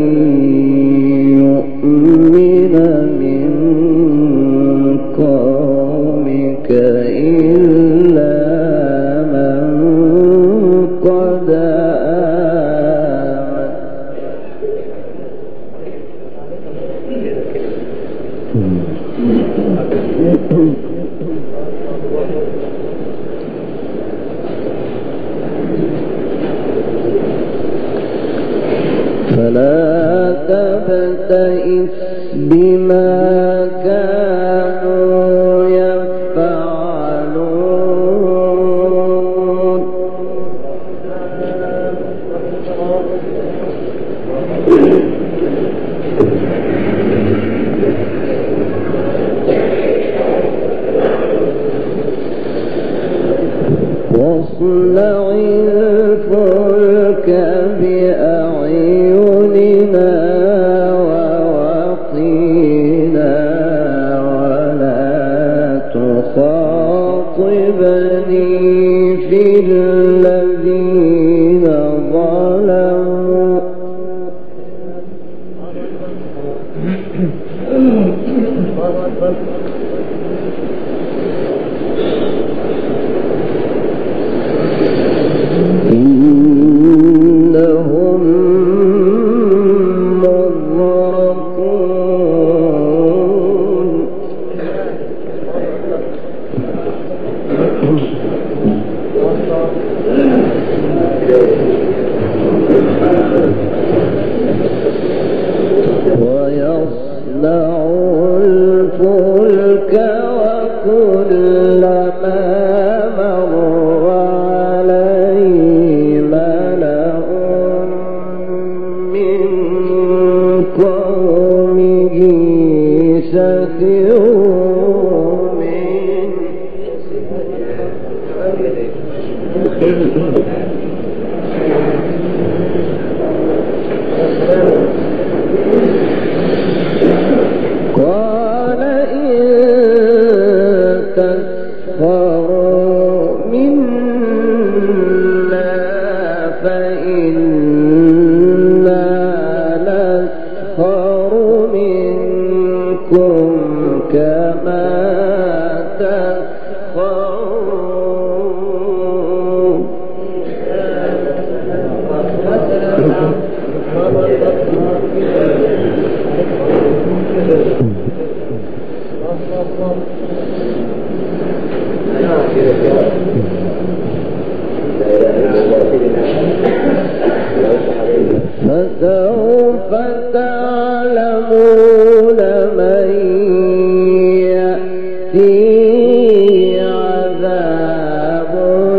يؤمن من قومك إلا من قد آمن. فلا تبتئس بما كانوا يفعلون واصنع الفلك بأعيننا ووحينا ولا تخاطبني في الذين ظلموا إنهم مغرقون ويصنع الفلك وكلما مر عليه ملأ من قومه سخروا منه قال إن تسخروا منا فإنا نسخر منكم كما تسخرون فسوف تعلمون من يأتيه عذاب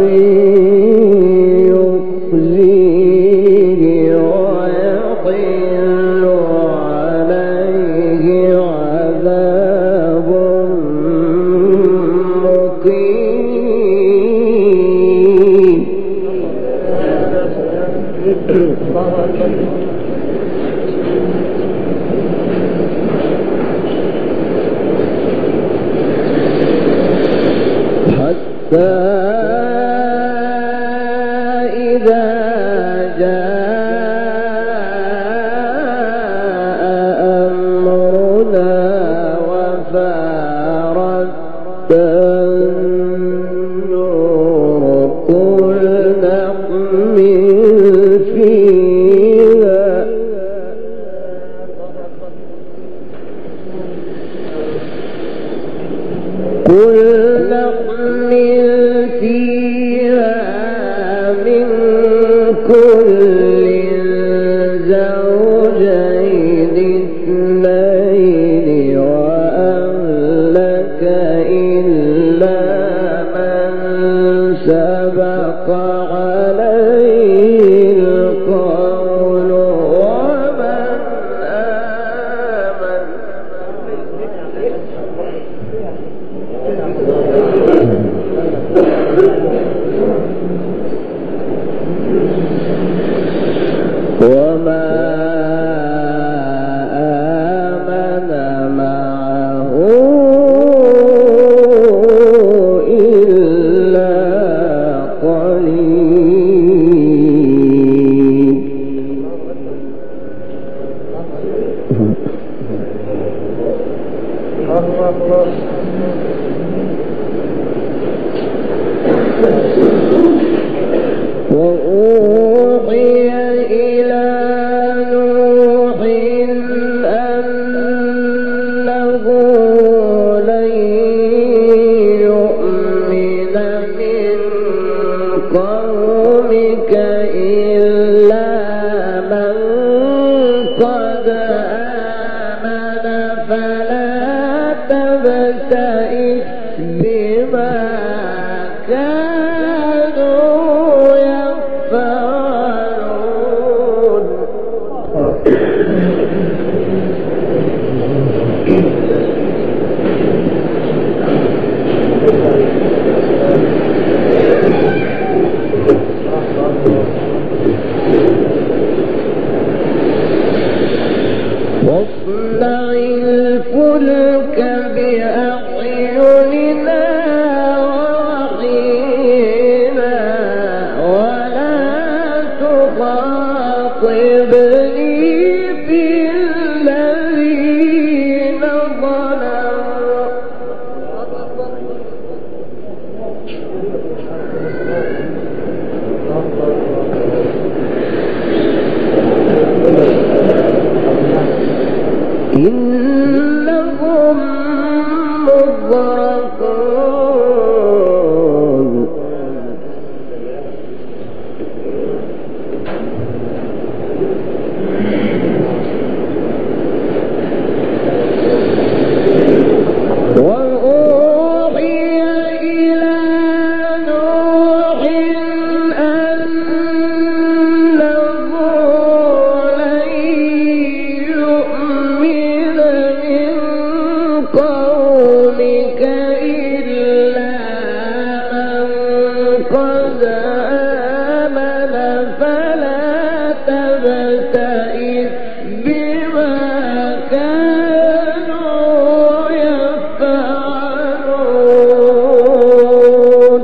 يخزيه ويحل عليه عذاب مقيم حتى إذا جاء أمرنا وفارت النور قل نحمل فيها من كل زوجين اثنين وأهلك إلا من سبق عليه القول ومن آمن وما وأوحي إلى نوح أنه لن يؤمن من قومك إلا من قد آمن فلا تبتئس بما كانوا يفعلون. واصنع الفلك بأعيننا ووحينا ولا تخاطبني في الذين ظلموا إنهم مغرقون. وأوحي إلى نوح أنه لن يؤمن من قومك إلا من قد آمن فلا تبتئس بما كانوا يفعلون.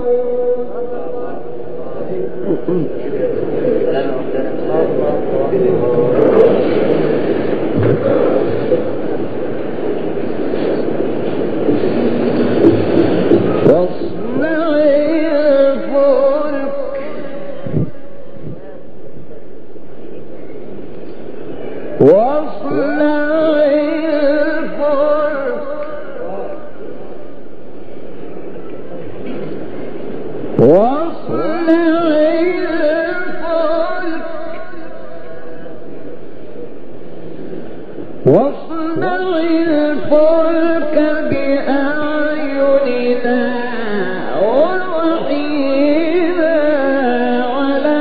واصنع الفلك بأعيننا ووحينا ولا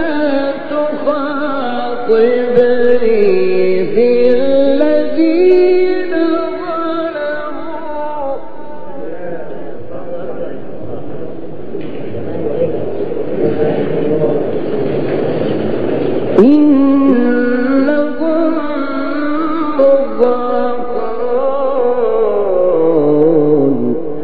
تخاطبني في الذين ظلموا إنهم مغرقون.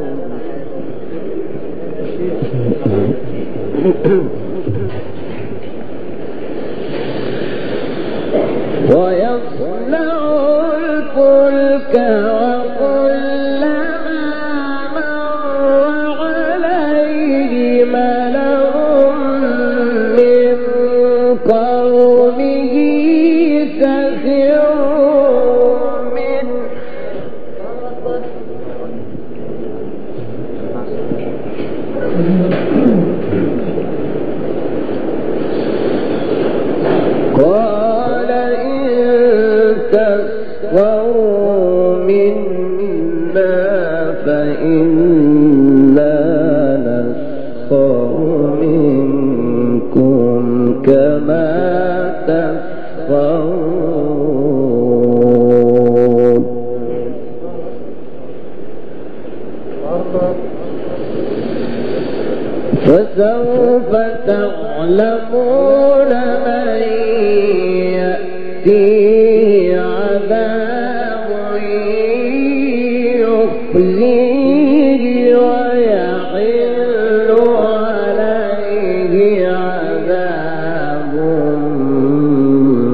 ويصنع الفلك وكلما مر عليه ملأ من قومه سخروا منه قال إن تسخروا منا فإنا نسخر منكم كما تسخرون. فسوف تعلمون من يأتيه عذاب يخزيه ويحل عليه عذاب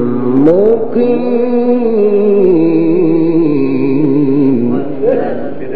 مقيم.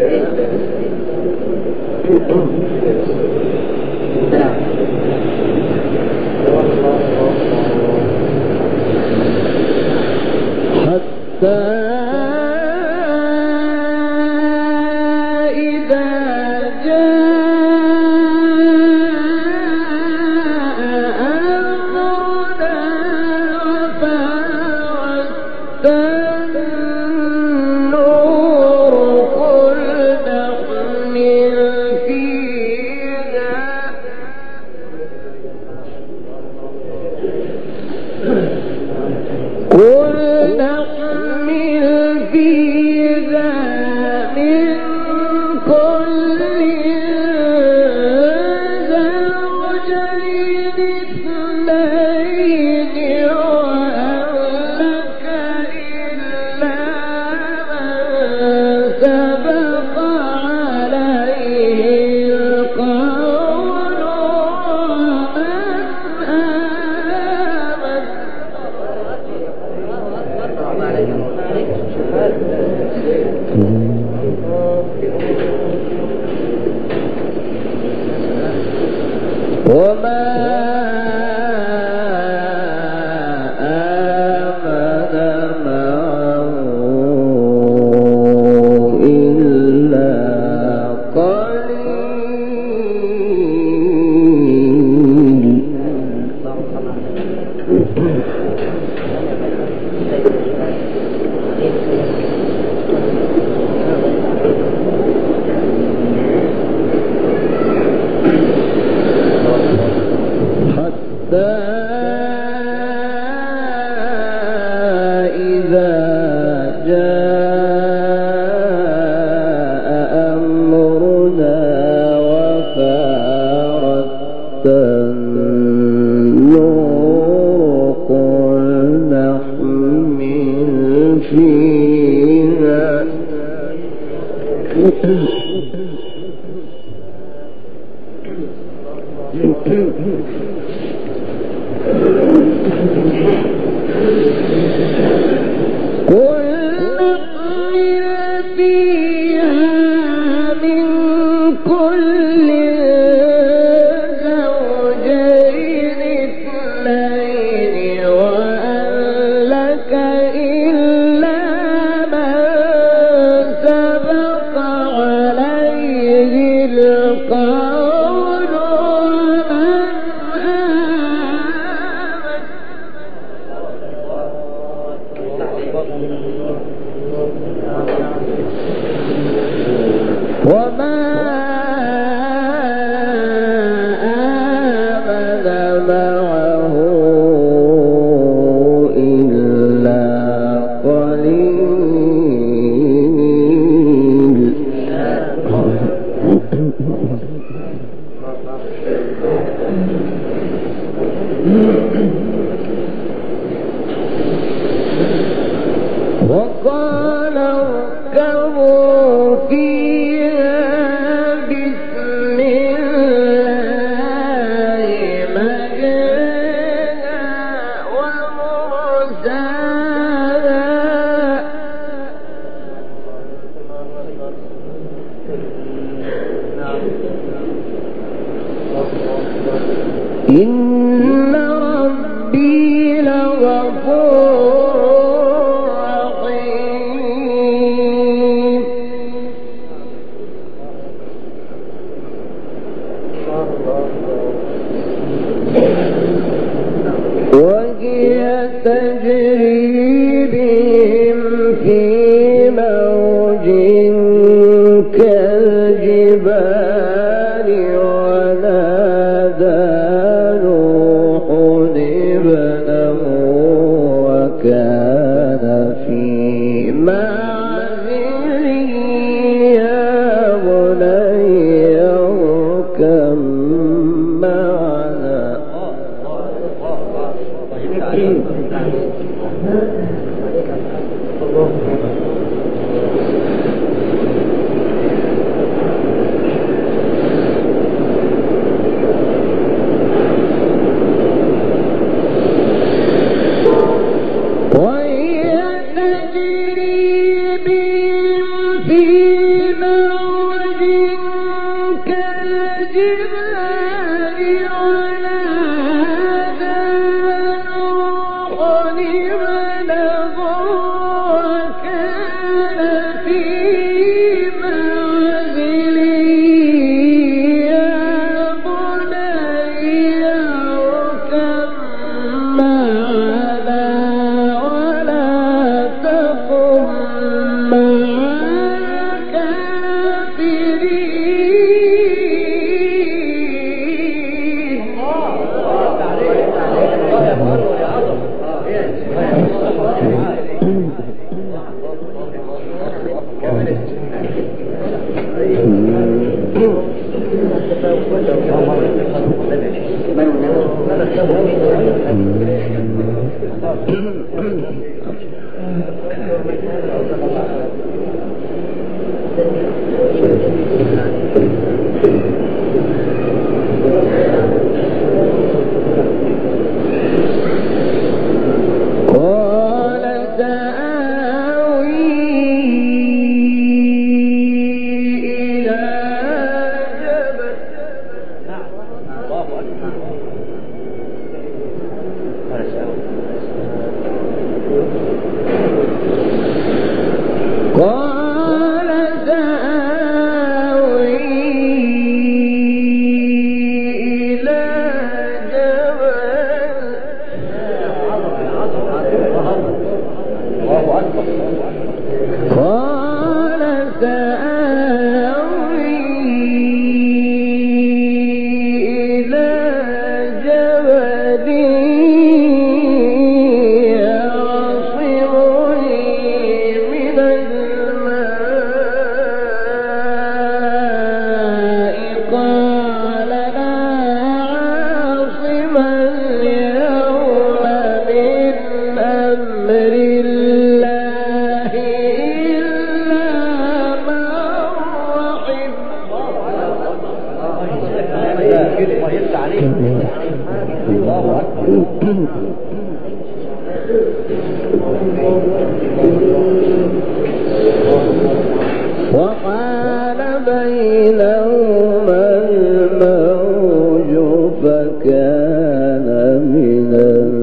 وحال بينهما الموج فكان من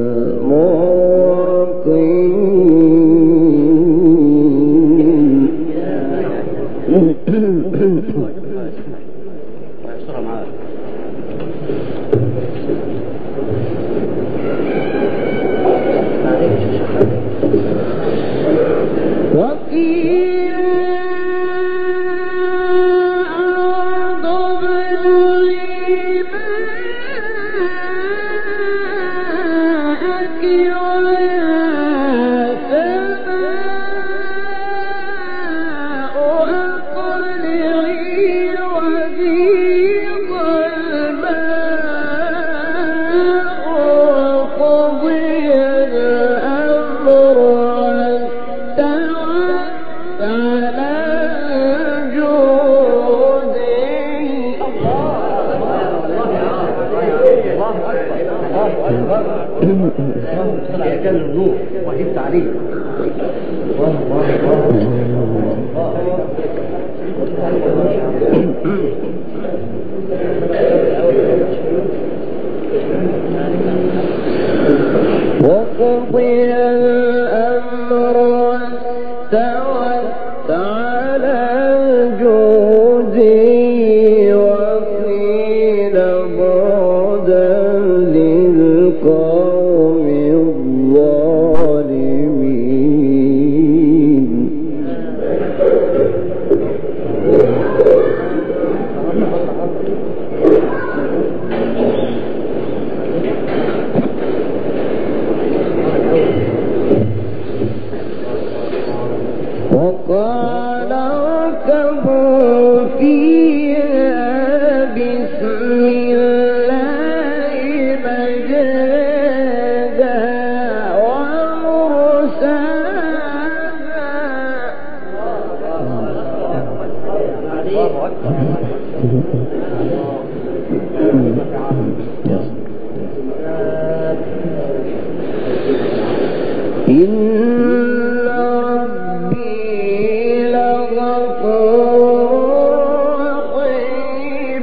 وقضي الأمر واستوت على الجود وقيل بعدا للقوم الظالمين. وقال اركبوا فيها بسم الله مجرها ومرساها إن ربي لغفور رحيم.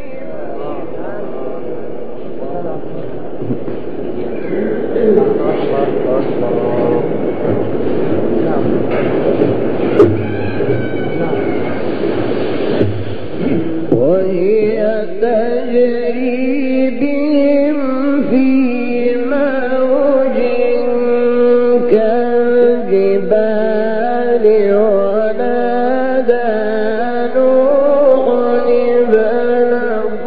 وهي تجري بهم في موج كالجبال ونادى نوح ابنه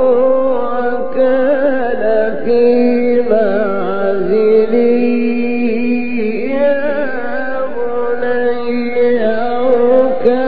وكان في معزل يا بني اركب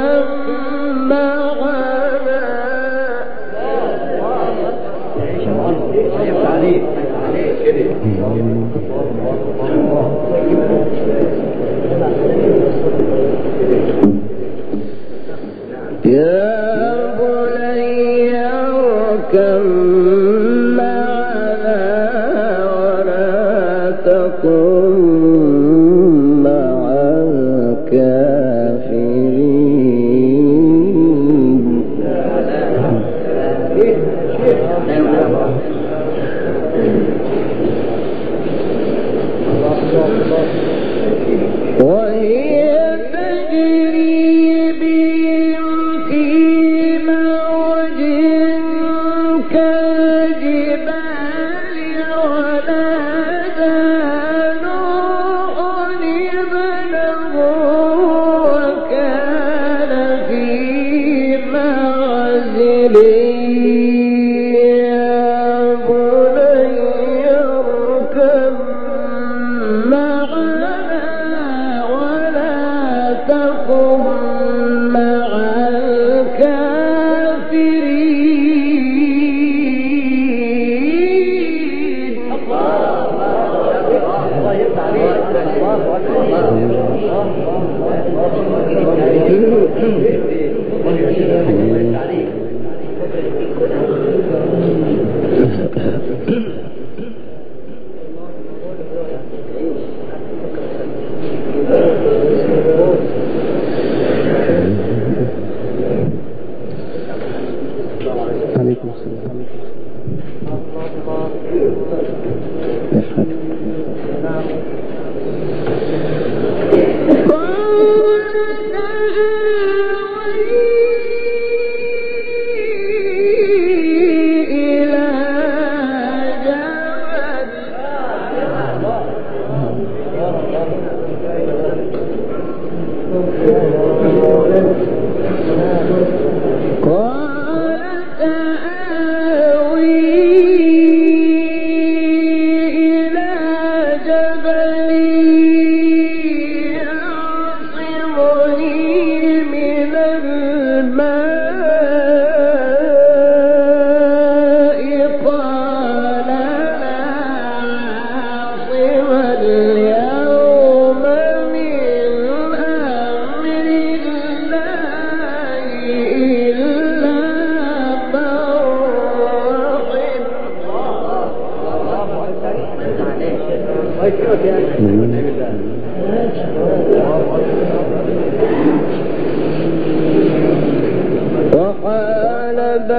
وحال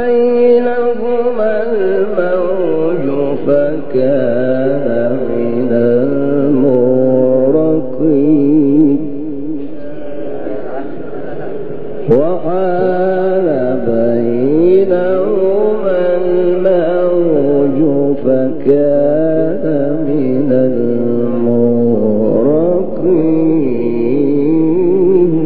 بينهما الموج فكان من المغرقين وحال بينهما الموج فكان من المغرقين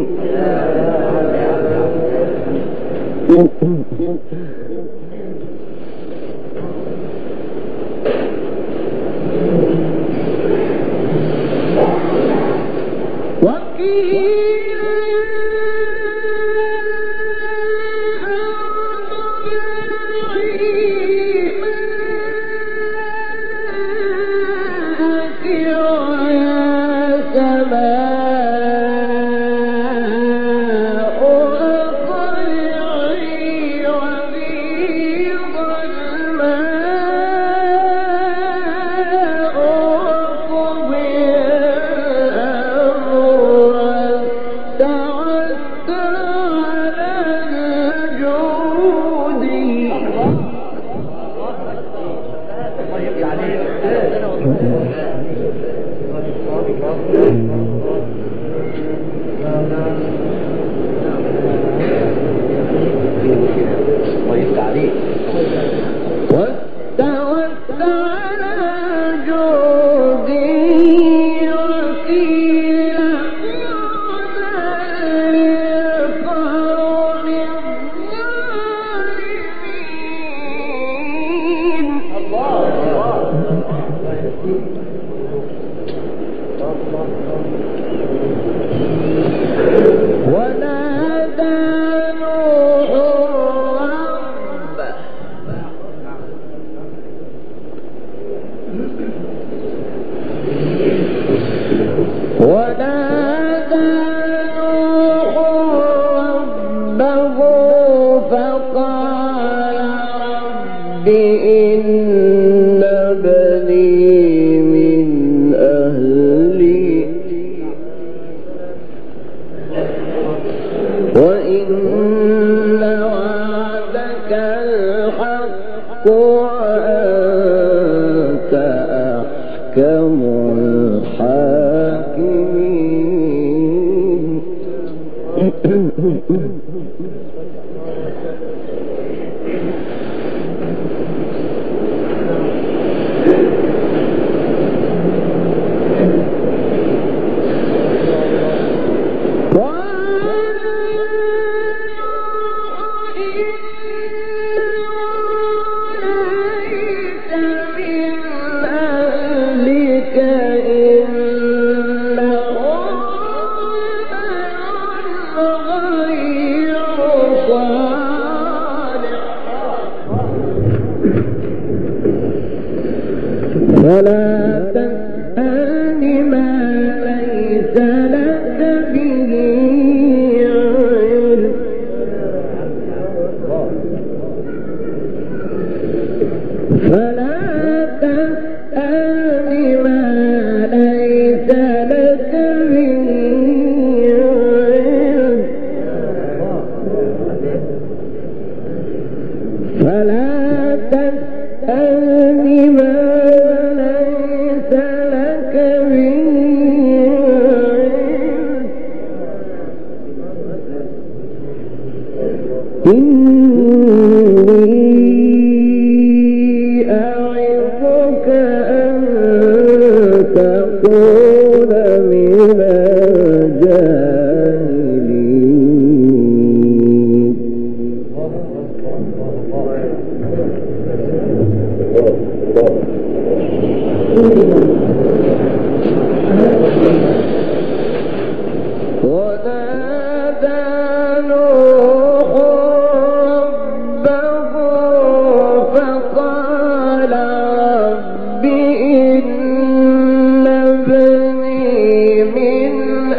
إن بني من أهلي وإن وعدك الحق وأنت أحكم الحاكمين ولا تسألني ما ليس لك به علم فلا تسألني ما ليس لك به علم فلا تسألني ما إني أعظك أن تكون من الجاهلين ونادى نوح ربه فقال رب إن ابني من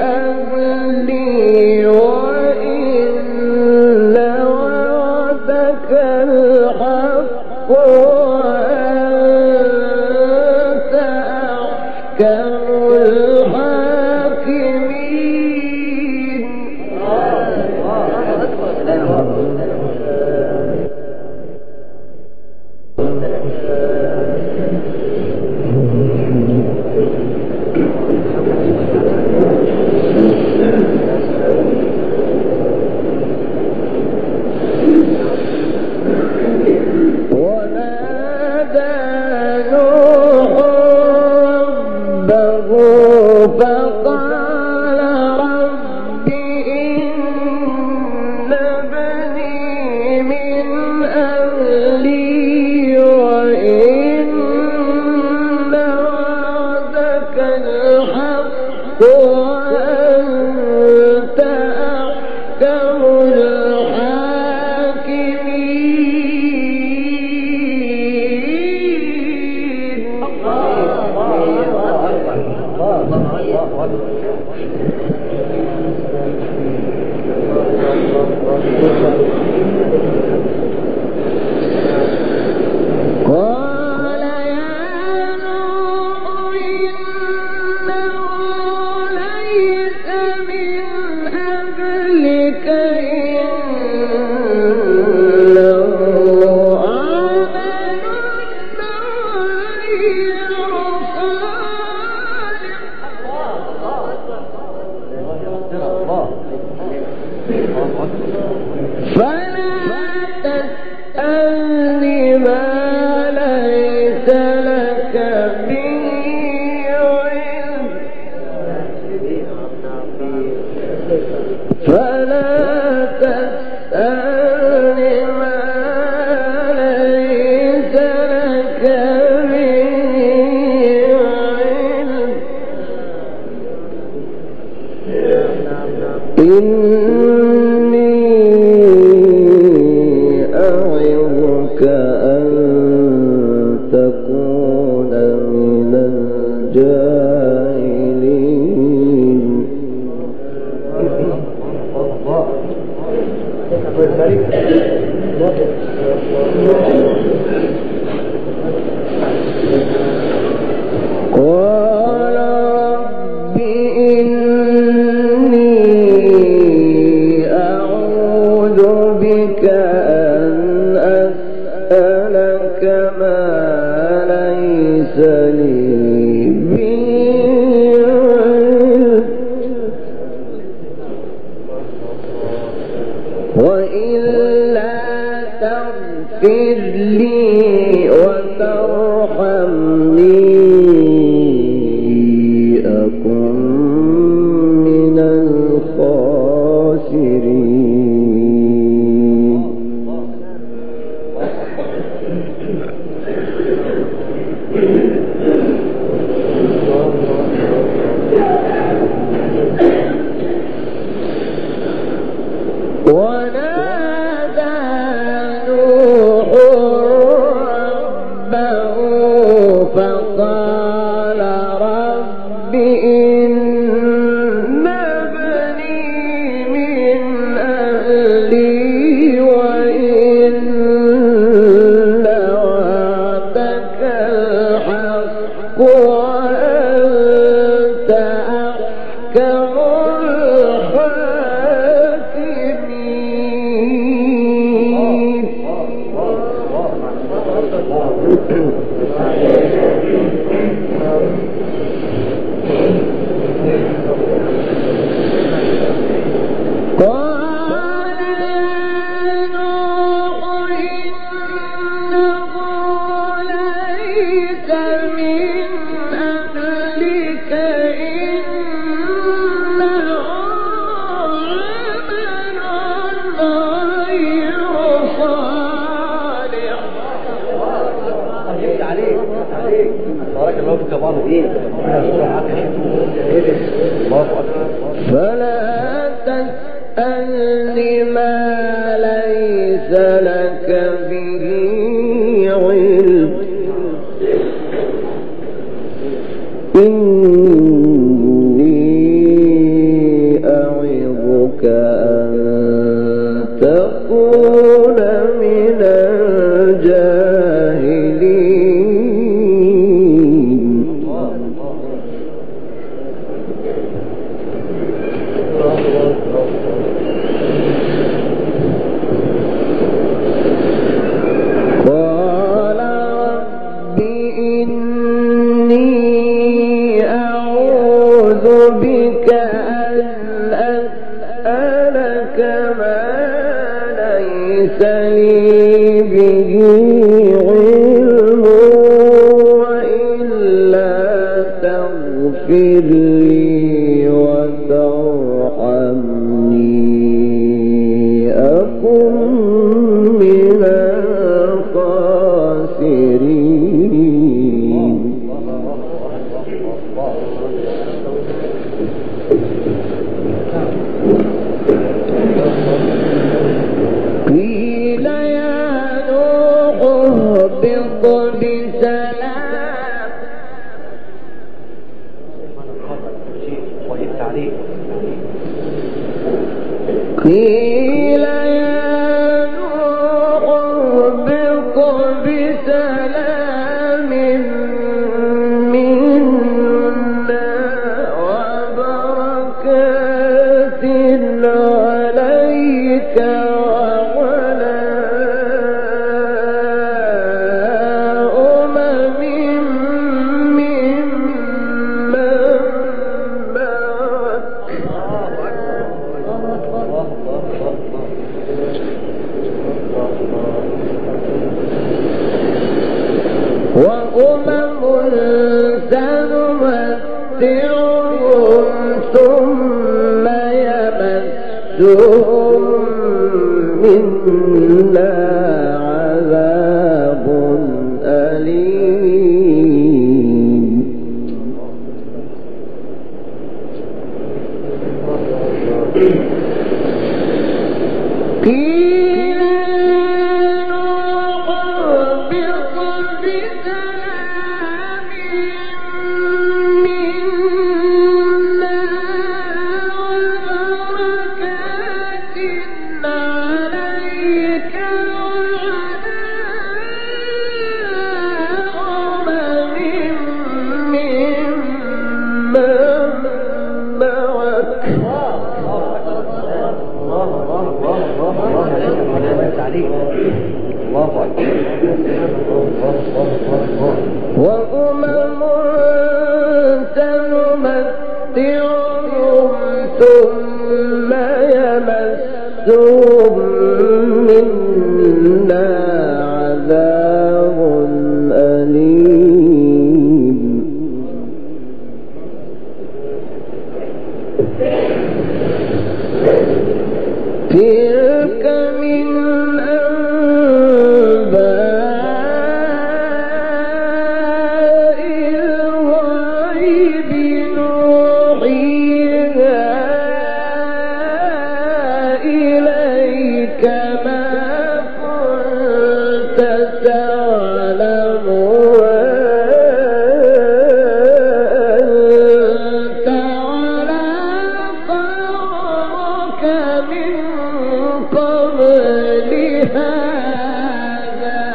أهلي وإن وعدك الحق وأنت أحكم الحاكمين ونادى نوح ربه فقال رب إن ابني من أهلي وإن وعدك الحق وأنت أحكم قال يا نوح إنه ليس من أهلك إنه عمل غير صالح فلا تسألني ما ليس لك به علم فلا تسألني ما ليس لك به علم إني أعظك أن تكون من الجاهلين قال رب إني أعوذ بك أن أسألك ما ليس لي به علم وإلا تغفر لي وترحمني أكن من الخاسرين. ونادى نوح ربه فقال رب إن ابني من أهلي وإن وعدك الحق وأنت أحكم فلا تسألني ما ليس لك به علم إني أعظك أن تكون من الجاهلين. قال رب إني أعوذ بك أن أسألك ما ليس لي به علم وإلا تغفر لي وترحمني أكن من الخاسرين. قيل يا نوح اهبط بسلام. قيل يا نوح اهبط بسلام منا وبركات عليك وعلى أمم ممن معك وأمم سنمتعهم ثم يمسهم منا عذاب أليم. وأمم سنمتعهم ثم يمسهم تلك من أنباء الغيب نوحيها إليك ما كنت تعلمها أنت ولا قومك من قبل هذا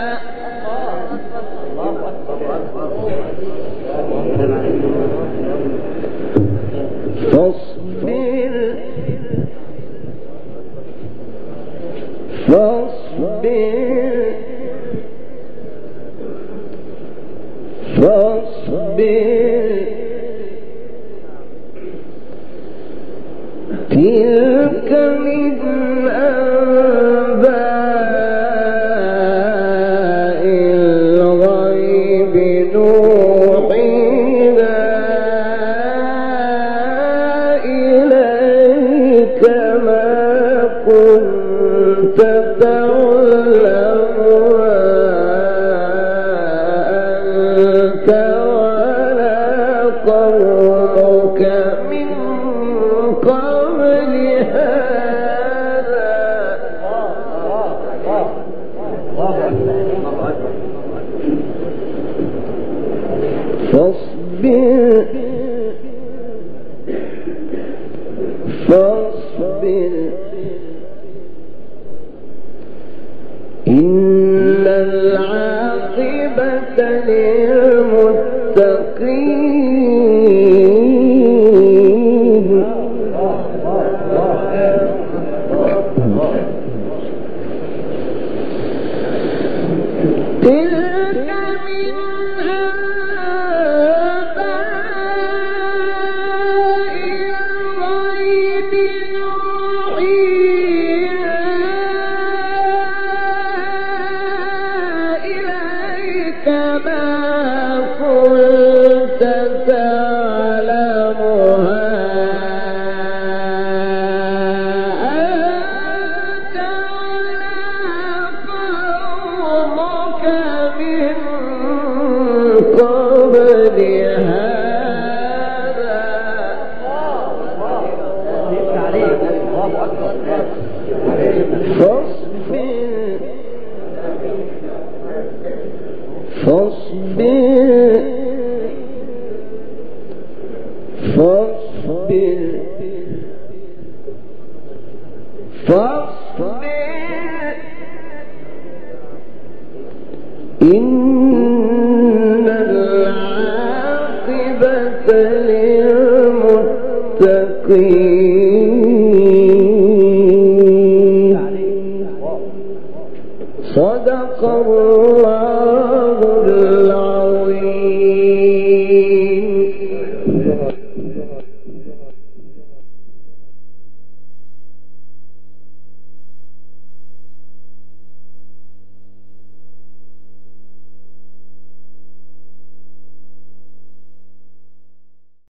فاصبر تلك من أنباء الغيب نوحيها إليك ما كنت تعلمها أنت ولا قومك من قبل هذا فاصبر إن العاقبة للمتقين تلك من أنباء الغيب نوحيها إليك ما كنت تعلمها أنت ولا قومك من قبل هذا فاصبر إن العاقبة للمتقين